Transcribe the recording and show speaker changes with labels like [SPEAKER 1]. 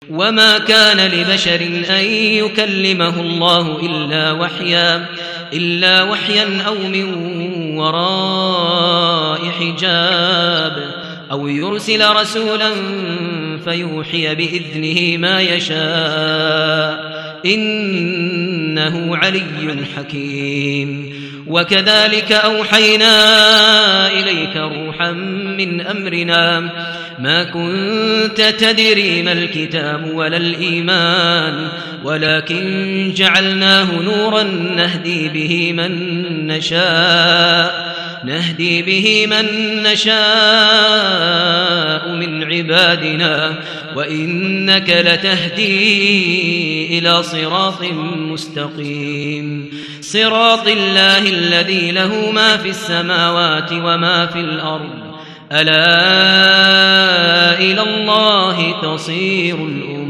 [SPEAKER 1] وما كان لبشر أن يكلمه الله إلا وحيا أو من وراء حجاب أو يرسل رسولا فيوحي بإذنه ما يشاء إنه علي حكيم. وكذلك أوحينا إليك روحا من أمرنا ما كنت تدري ما الكتاب ولا الإيمان ولكن جعلناه نورا نهدي به من نشاء من عبادنا وإنك لتهدي إلى صراط مستقيم صراط الله الذي له ما في السماوات وما في الأرض ألا إلى الله تصير الأمور.